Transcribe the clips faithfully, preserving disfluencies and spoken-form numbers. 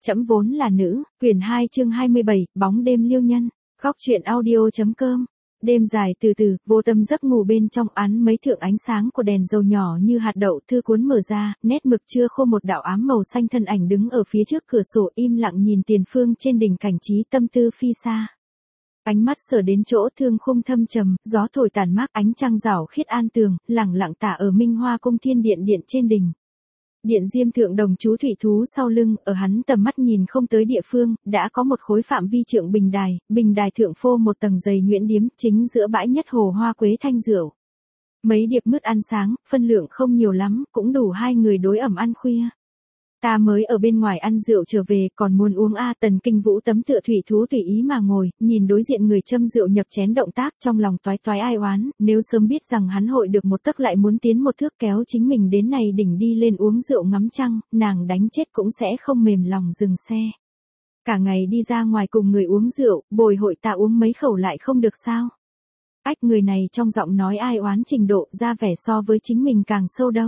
Trẫm vốn là nữ, quyển hai chương hai mươi bảy, bóng đêm liêu nhân, góc truyện audio.com. Đêm dài từ từ, vô tâm giấc ngủ bên trong án mấy thượng ánh sáng của đèn dầu nhỏ như hạt đậu, thư cuốn mở ra, nét mực chưa khô một đạo ám màu xanh thân ảnh đứng ở phía trước cửa sổ im lặng nhìn tiền phương trên đỉnh cảnh trí tâm tư phi xa. Ánh mắt sở đến chỗ thương khung thâm trầm, gió thổi tàn mát ánh trăng rảo khiết an tường, lẳng lặng tả ở Minh Hoa cung thiên điện điện trên đỉnh. Điện diêm thượng đồng chú thủy thú sau lưng, ở hắn tầm mắt nhìn không tới địa phương, đã có một khối phạm vi trượng bình đài, bình đài thượng phô một tầng dày nhuyễn điếm, chính giữa bãi nhất hồ hoa quế thanh rượu. Mấy điệp mứt ăn sáng, phân lượng không nhiều lắm, cũng đủ hai người đối ẩm ăn khuya. Ta mới ở bên ngoài ăn rượu trở về, còn muốn uống a. Tần Kinh Vũ tấm tựa thủy thú tùy ý mà ngồi, nhìn đối diện người châm rượu nhập chén động tác, trong lòng toái toái ai oán, nếu sớm biết rằng hắn hội được một tấc lại muốn tiến một thước kéo chính mình đến này đỉnh đi lên uống rượu ngắm trăng, nàng đánh chết cũng sẽ không mềm lòng dừng xe. Cả ngày đi ra ngoài cùng người uống rượu, bồi hội ta uống mấy khẩu lại không được sao? Ách, người này trong giọng nói ai oán trình độ ra vẻ so với chính mình càng sâu đâu.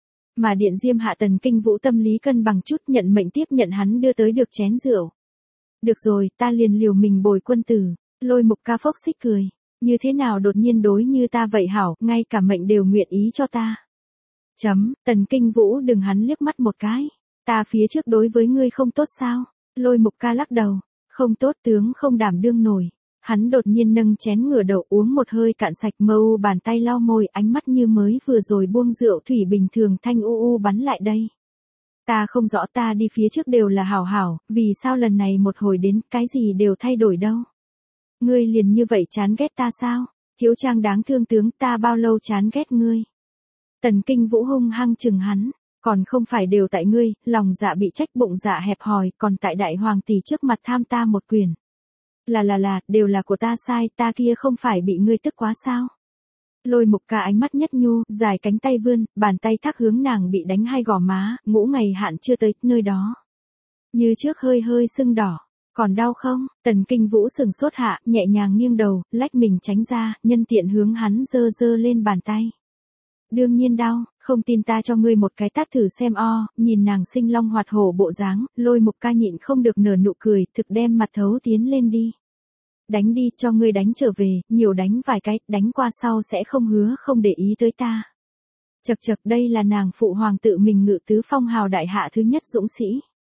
Mà điện diêm hạ Tần Kinh Vũ tâm lý cân bằng chút, nhận mệnh tiếp nhận hắn đưa tới được chén rượu. Được rồi, ta liền liều mình bồi quân tử. Lôi Mục Ca phốc xích cười. Như thế nào đột nhiên đối như ta vậy hảo, ngay cả mệnh đều nguyện ý cho ta. Chấm, Tần Kinh Vũ đừng hắn liếc mắt một cái. Ta phía trước đối với ngươi không tốt sao? Lôi Mục Ca lắc đầu. Không tốt, tướng không đảm đương nổi. Hắn đột nhiên nâng chén ngửa đầu uống một hơi cạn sạch, mơ u bàn tay lau môi, ánh mắt như mới vừa rồi buông rượu thủy bình thường thanh u u bắn lại đây. Ta không rõ, ta đi phía trước đều là hảo hảo, vì sao lần này một hồi đến, cái gì đều thay đổi đâu. Ngươi liền như vậy chán ghét ta sao? Thiếu trang đáng thương tướng, ta bao lâu chán ghét ngươi? Tần Kinh Vũ hung hăng chừng hắn. Còn không phải đều tại ngươi, lòng dạ bị trách, bụng dạ hẹp hòi, còn tại đại hoàng tỷ trước mặt tham ta một quyền. Là là là, đều là của ta sai, ta kia không phải bị ngươi tức quá sao? Lôi Mục Ca ánh mắt nhất nhu, dài cánh tay vươn, bàn tay thác hướng nàng bị đánh hai gò má, ngũ ngày hạn chưa tới, nơi đó. Như trước hơi hơi sưng đỏ, còn đau không? Tần Kinh Vũ sừng sốt hạ, nhẹ nhàng nghiêng đầu, lách mình tránh ra, nhân tiện hướng hắn dơ dơ lên bàn tay. Đương nhiên đau, không tin ta cho ngươi một cái tát thử xem o. Nhìn nàng sinh long hoạt hổ bộ dáng, Lôi Mục Ca nhịn không được nở nụ cười, thực đem mặt thấu tiến lên đi. Đánh đi, cho ngươi đánh trở về, nhiều đánh vài cái, đánh qua sau sẽ không hứa không để ý tới ta. Chật chật, đây là nàng phụ hoàng tự mình ngự tứ phong hào đại hạ thứ nhất dũng sĩ.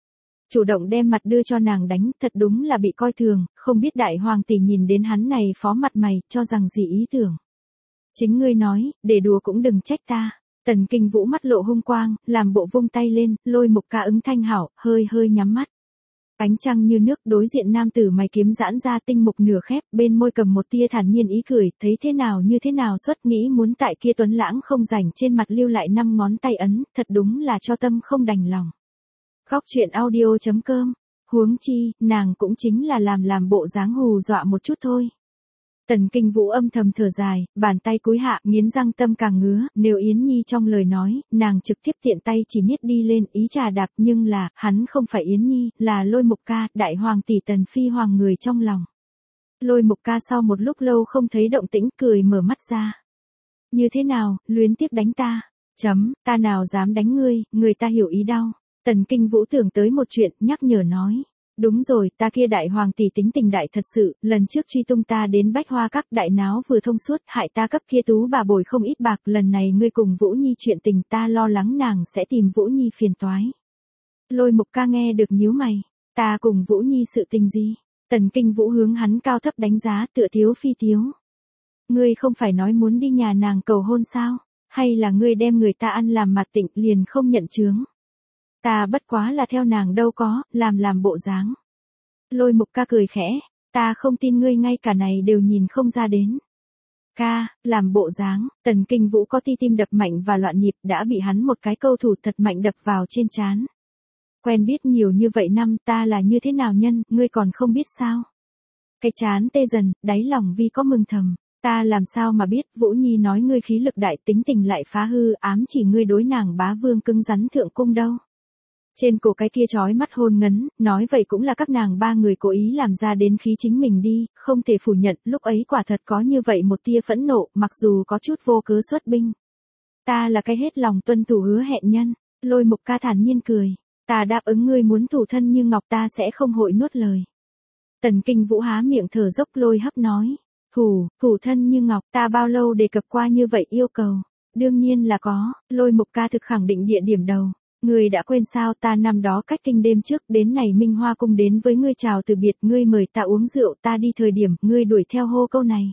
Chủ động đem mặt đưa cho nàng đánh, thật đúng là bị coi thường, không biết đại hoàng tỷ nhìn đến hắn này phó mặt mày, cho rằng gì ý tưởng. Chính ngươi nói, để đùa cũng đừng trách ta. Tần Kinh Vũ mắt lộ hung quang, làm bộ vung tay lên, Lôi Mục Ca ứng thanh hảo, hơi hơi nhắm mắt. Ánh trăng như nước, đối diện nam tử mày kiếm giãn ra, tinh mục nửa khép, bên môi cầm một tia thản nhiên ý cười, thấy thế nào như thế nào xuất, nghĩ muốn tại kia tuấn lãng không rảnh trên mặt lưu lại năm ngón tay ấn, thật đúng là cho tâm không đành lòng. Góc truyện audio.com. Huống chi, nàng cũng chính là làm làm bộ dáng hù dọa một chút thôi. Tần Kinh Vũ âm thầm thở dài, bàn tay cúi hạ, nghiến răng tâm càng ngứa, nếu Yến Nhi trong lời nói, nàng trực tiếp tiện tay chỉ miết đi lên, ý trà đạp, nhưng là, hắn không phải Yến Nhi, là Lôi Mục Ca, đại hoàng tỷ Tần Phi hoàng người trong lòng. Lôi Mục Ca sau một lúc lâu không thấy động tĩnh, cười mở mắt ra. Như thế nào, luyến tiếc đánh ta? Chấm, ta nào dám đánh ngươi, người ta hiểu ý đau. Tần Kinh Vũ tưởng tới một chuyện, nhắc nhở nói. Đúng rồi, ta kia đại hoàng tỷ tính tình đại thật sự, lần trước truy tung ta đến Bách Hoa Các, đại náo vừa thông suốt, hại ta cấp kia tú bà bồi không ít bạc, lần này ngươi cùng Vũ Nhi chuyện tình, ta lo lắng nàng sẽ tìm Vũ Nhi phiền toái. Lôi Mục Ca nghe được nhíu mày, ta cùng Vũ Nhi sự tình gì? Tần Kinh Vũ hướng hắn cao thấp đánh giá, tựa thiếu phi thiếu. Ngươi không phải nói muốn đi nhà nàng cầu hôn sao? Hay là ngươi đem người ta ăn làm mặt tịnh liền không nhận chướng? Ta bất quá là theo nàng đâu có, làm làm bộ dáng. Lôi Mục Ca cười khẽ, ta không tin ngươi ngay cả này đều nhìn không ra đến. Ca, làm bộ dáng, Tần Kinh Vũ có ti tim đập mạnh và loạn nhịp, đã bị hắn một cái câu thủ thật mạnh đập vào trên trán. Quen biết nhiều như vậy năm, ta là như thế nào nhân, ngươi còn không biết sao? Cái chán tê dần, đáy lòng vi có mừng thầm. Ta làm sao mà biết, Vũ Nhi nói ngươi khí lực đại, tính tình lại phá hư, ám chỉ ngươi đối nàng bá vương cứng rắn thượng cung đâu. Trên cổ cái kia chói mắt hôn ngấn, nói vậy cũng là các nàng ba người cố ý làm ra đến khí chính mình đi, không thể phủ nhận, lúc ấy quả thật có như vậy một tia phẫn nộ, mặc dù có chút vô cớ xuất binh. Ta là cái hết lòng tuân thủ hứa hẹn nhân, Lôi Mục Ca thản nhiên cười. Ta đáp ứng ngươi muốn thủ thân như ngọc ta sẽ không hội nuốt lời. Tần Kinh Vũ há miệng thở dốc Lôi Hấp nói. Thủ, thủ thân như ngọc ta bao lâu đề cập qua như vậy yêu cầu. Đương nhiên là có, Lôi Mục Ca thực khẳng định địa điểm đầu. Ngươi đã quên sao ta năm đó cách kinh đêm trước đến này Minh Hoa cung đến với ngươi chào từ biệt ngươi mời ta uống rượu ta đi thời điểm ngươi đuổi theo hô câu này.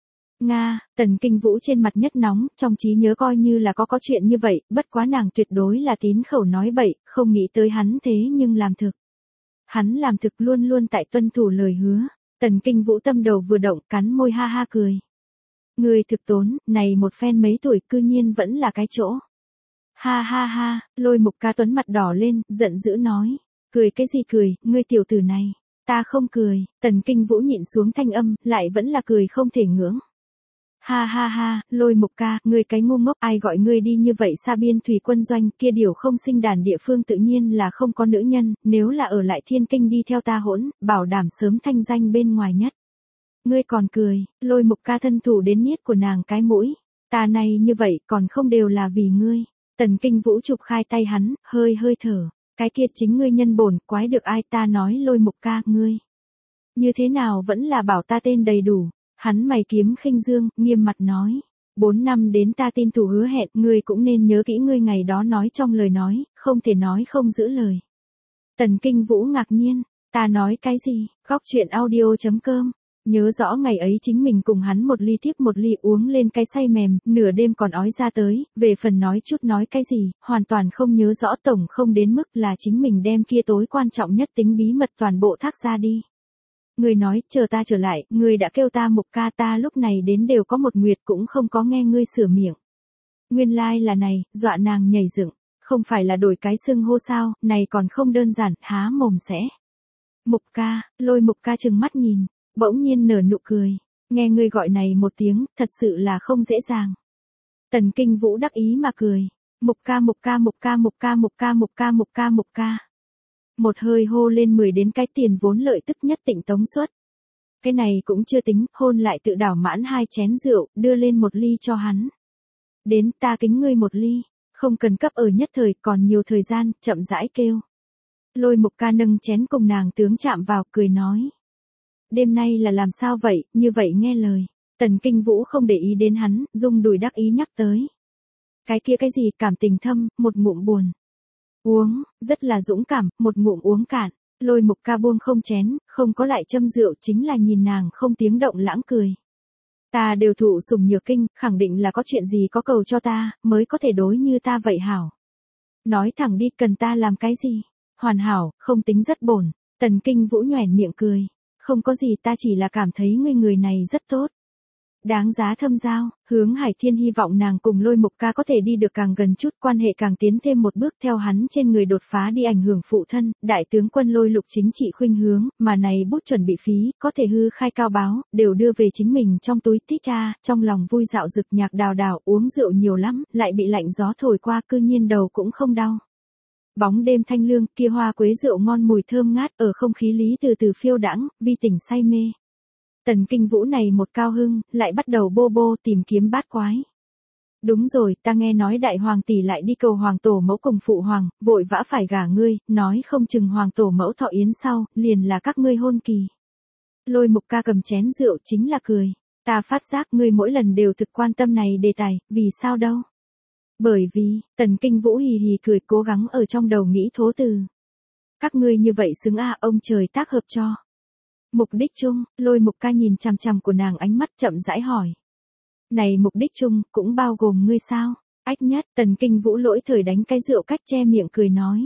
Nga, Tần Kinh Vũ trên mặt nhất nóng, trong trí nhớ coi như là có có chuyện như vậy, bất quá nàng tuyệt đối là tín khẩu nói bậy, không nghĩ tới hắn thế nhưng làm thực. Hắn làm thực luôn luôn tại tuân thủ lời hứa, Tần Kinh Vũ tâm đầu vừa động cắn môi ha ha cười. Người thực tốn, này một phen mấy tuổi cư nhiên vẫn là cái chỗ. Ha ha ha, Lôi Mục Ca Tuấn mặt đỏ lên, giận dữ nói. Cười cái gì cười, ngươi tiểu tử này. Ta không cười, Tần Kinh Vũ nhịn xuống thanh âm, lại vẫn là cười không thể ngưỡng. Ha ha ha, Lôi Mục Ca, ngươi cái ngu ngốc ai gọi ngươi đi như vậy xa biên thủy quân doanh kia điều không sinh đàn địa phương tự nhiên là không có nữ nhân, nếu là ở lại thiên kinh đi theo ta hỗn, bảo đảm sớm thanh danh bên ngoài nhất. Ngươi còn cười, Lôi Mục Ca thân thủ đến niết của nàng cái mũi, ta này như vậy còn không đều là vì ngươi. Tần Kinh Vũ chụp khai tay hắn, hơi hơi thở, cái kia chính ngươi nhân bổn, quái được ai ta nói Lôi Mục Ca, ngươi. Như thế nào vẫn là bảo ta tên đầy đủ. Hắn mày kiếm khinh dương, nghiêm mặt nói. Bốn năm đến ta tin thủ hứa hẹn, ngươi cũng nên nhớ kỹ ngươi ngày đó nói trong lời nói, không thể nói không giữ lời. Tần Kinh Vũ ngạc nhiên, ta nói cái gì, góc chuyện audio chấm com. Nhớ rõ ngày ấy chính mình cùng hắn một ly tiếp một ly uống lên cái say mềm, nửa đêm còn ói ra tới, về phần nói chút nói cái gì, hoàn toàn không nhớ rõ tổng không đến mức là chính mình đem kia tối quan trọng nhất tính bí mật toàn bộ thác ra đi. Ngươi nói, chờ ta trở lại, ngươi đã kêu ta Mục Ca ta lúc này đến đều có một nguyệt cũng không có nghe ngươi sửa miệng. Nguyên lai like là này, dọa nàng nhảy dựng, không phải là đổi cái xưng hô sao, này còn không đơn giản, há mồm sẽ. Mục Ca, Lôi Mục Ca trừng mắt nhìn, bỗng nhiên nở nụ cười, nghe ngươi gọi này một tiếng, thật sự là không dễ dàng. Tần Kinh Vũ đắc ý mà cười, Mục Ca Mục Ca Mục Ca Mục Ca Mục Ca Mục Ca Mục Ca Mục Ca. Một hơi hô lên mười đến cái tiền vốn lợi tức nhất tịnh tống suất. Cái này cũng chưa tính, hôn lại tự đảo mãn hai chén rượu, đưa lên một ly cho hắn. Đến ta kính ngươi một ly, không cần cấp ở nhất thời, còn nhiều thời gian, chậm rãi kêu. Lôi Mục Ca nâng chén cùng nàng tướng chạm vào, cười nói. Đêm nay là làm sao vậy, như vậy nghe lời. Tần Kinh Vũ không để ý đến hắn, dung đùi đắc ý nhắc tới. Cái kia cái gì, cảm tình thâm, một ngụm buồn. Uống, rất là dũng cảm, một ngụm uống cạn, Lôi Mục Ca buông không chén, không có lại châm rượu chính là nhìn nàng không tiếng động lãng cười. Ta đều thụ sủng nhược kinh, khẳng định là có chuyện gì có cầu cho ta, mới có thể đối như ta vậy hảo. Nói thẳng đi cần ta làm cái gì? Hoàn hảo, không tính rất bổn, Tần Kinh Vũ nhoẻn miệng cười. Không có gì ta chỉ là cảm thấy người người này rất tốt. Đáng giá thâm giao, Hướng Hải Thiên hy vọng nàng cùng Lôi Mục Ca có thể đi được càng gần chút quan hệ càng tiến thêm một bước theo hắn trên người đột phá đi ảnh hưởng phụ thân, đại tướng quân Lôi Lục chính trị khuynh hướng, mà này bút chuẩn bị phí, có thể hư khai cao báo, đều đưa về chính mình trong túi tít ra, trong lòng vui dạo rực nhạc đào đào uống rượu nhiều lắm, lại bị lạnh gió thổi qua cư nhiên đầu cũng không đau. Bóng đêm thanh lương, kia hoa quế rượu ngon mùi thơm ngát ở không khí lý từ từ phiêu đãng, vi tỉnh say mê. Tần Kinh Vũ này một cao hưng, lại bắt đầu bô bô tìm kiếm bát quái. Đúng rồi, ta nghe nói đại hoàng tỷ lại đi cầu hoàng tổ mẫu cùng phụ hoàng, vội vã phải gả ngươi, nói không chừng hoàng tổ mẫu thọ yến sau, liền là các ngươi hôn kỳ. Lôi Mục Ca cầm chén rượu chính là cười. Ta phát giác ngươi mỗi lần đều thực quan tâm này đề tài, vì sao đâu? Bởi vì, Tần Kinh Vũ hì hì cười cố gắng ở trong đầu nghĩ thố từ. Các ngươi như vậy xứng à, ông trời tác hợp cho. Mục đích chung, Lôi Mục Ca nhìn chằm chằm của nàng ánh mắt chậm rãi hỏi. Này mục đích chung, cũng bao gồm ngươi sao? Ách nhất, Tần Kinh Vũ lỗi thời đánh cái rượu cách che miệng cười nói.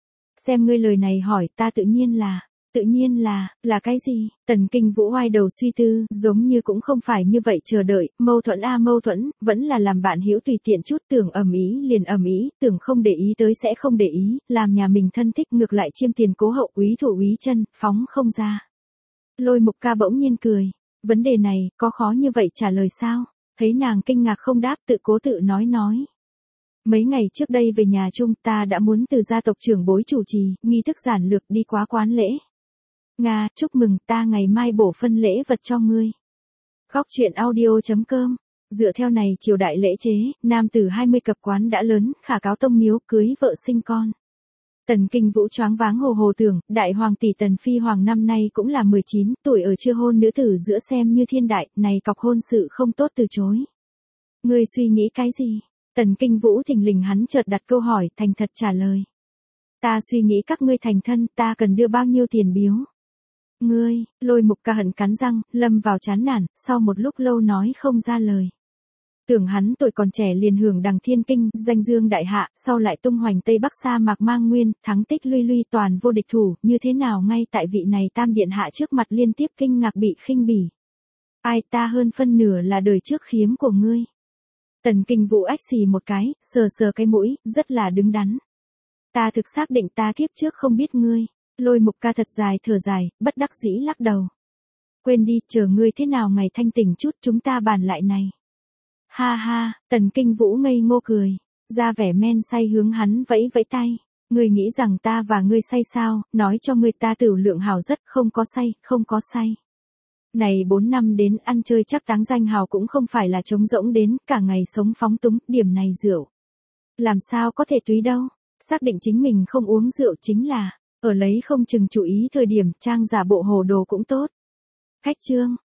Xem ngươi lời này hỏi ta tự nhiên là, tự nhiên là, là cái gì? Tần Kinh Vũ oai đầu suy tư, giống như cũng không phải như vậy chờ đợi, mâu thuẫn a mâu thuẫn, vẫn là làm bạn hữu tùy tiện chút tưởng ầm ý liền ầm ý, tưởng không để ý tới sẽ không để ý, làm nhà mình thân thích ngược lại chiêm tiền cố hậu úy thủ úy chân, phóng không ra. Lôi Mục Ca bỗng nhiên cười, vấn đề này, có khó như vậy trả lời sao? Thấy nàng kinh ngạc không đáp tự cố tự nói nói. Mấy ngày trước đây về nhà chung ta đã muốn từ gia tộc trưởng bối chủ trì, nghi thức giản lược đi quá quán lễ. Nga, chúc mừng ta ngày mai bổ phân lễ vật cho ngươi. Góc chuyện audio chấm com. Dựa theo này triều đại lễ chế, nam tử hai mươi cập quán đã lớn, khả cáo tông miếu cưới vợ sinh con. Tần Kinh Vũ choáng váng hồ hồ tưởng, đại hoàng tỷ Tần Phi Hoàng năm nay cũng là mười chín tuổi ở chưa hôn nữ tử giữa xem như thiên đại, này cọc hôn sự không tốt từ chối. Ngươi suy nghĩ cái gì? Tần Kinh Vũ thình lình hắn chợt đặt câu hỏi, thành thật trả lời. Ta suy nghĩ các ngươi thành thân, ta cần đưa bao nhiêu tiền biếu? Ngươi, Lôi Mục Ca hận cắn răng, lâm vào chán nản, sau một lúc lâu nói không ra lời. Tưởng hắn tuổi còn trẻ liền hưởng đằng thiên kinh, danh dương đại hạ, sau lại tung hoành Tây Bắc sa mạc mang nguyên, thắng tích luy luy toàn vô địch thủ, như thế nào ngay tại vị này tam điện hạ trước mặt liên tiếp kinh ngạc bị khinh bỉ. Ai ta hơn phân nửa là đời trước khiếm của ngươi. Tần Kinh Vũ ách xì một cái, sờ sờ cái mũi, rất là đứng đắn. Ta thực xác định ta kiếp trước không biết ngươi. Lôi Mục Ca thật dài thở dài, bất đắc dĩ lắc đầu. Quên đi, chờ ngươi thế nào ngày thanh tỉnh chút chúng ta bàn lại này. Ha ha, Tần Kinh Vũ ngây ngô cười, ra vẻ men say hướng hắn vẫy vẫy tay. Ngươi nghĩ rằng ta và ngươi say sao, nói cho ngươi ta tửu lượng hào rất, không có say, không có say. Này bốn năm đến ăn chơi chắc táng danh hào cũng không phải là trống rỗng đến, cả ngày sống phóng túng, điểm này rượu. Làm sao có thể túy đâu, xác định chính mình không uống rượu chính là, ở lấy không chừng chú ý thời điểm trang giả bộ hồ đồ cũng tốt. Khách trương,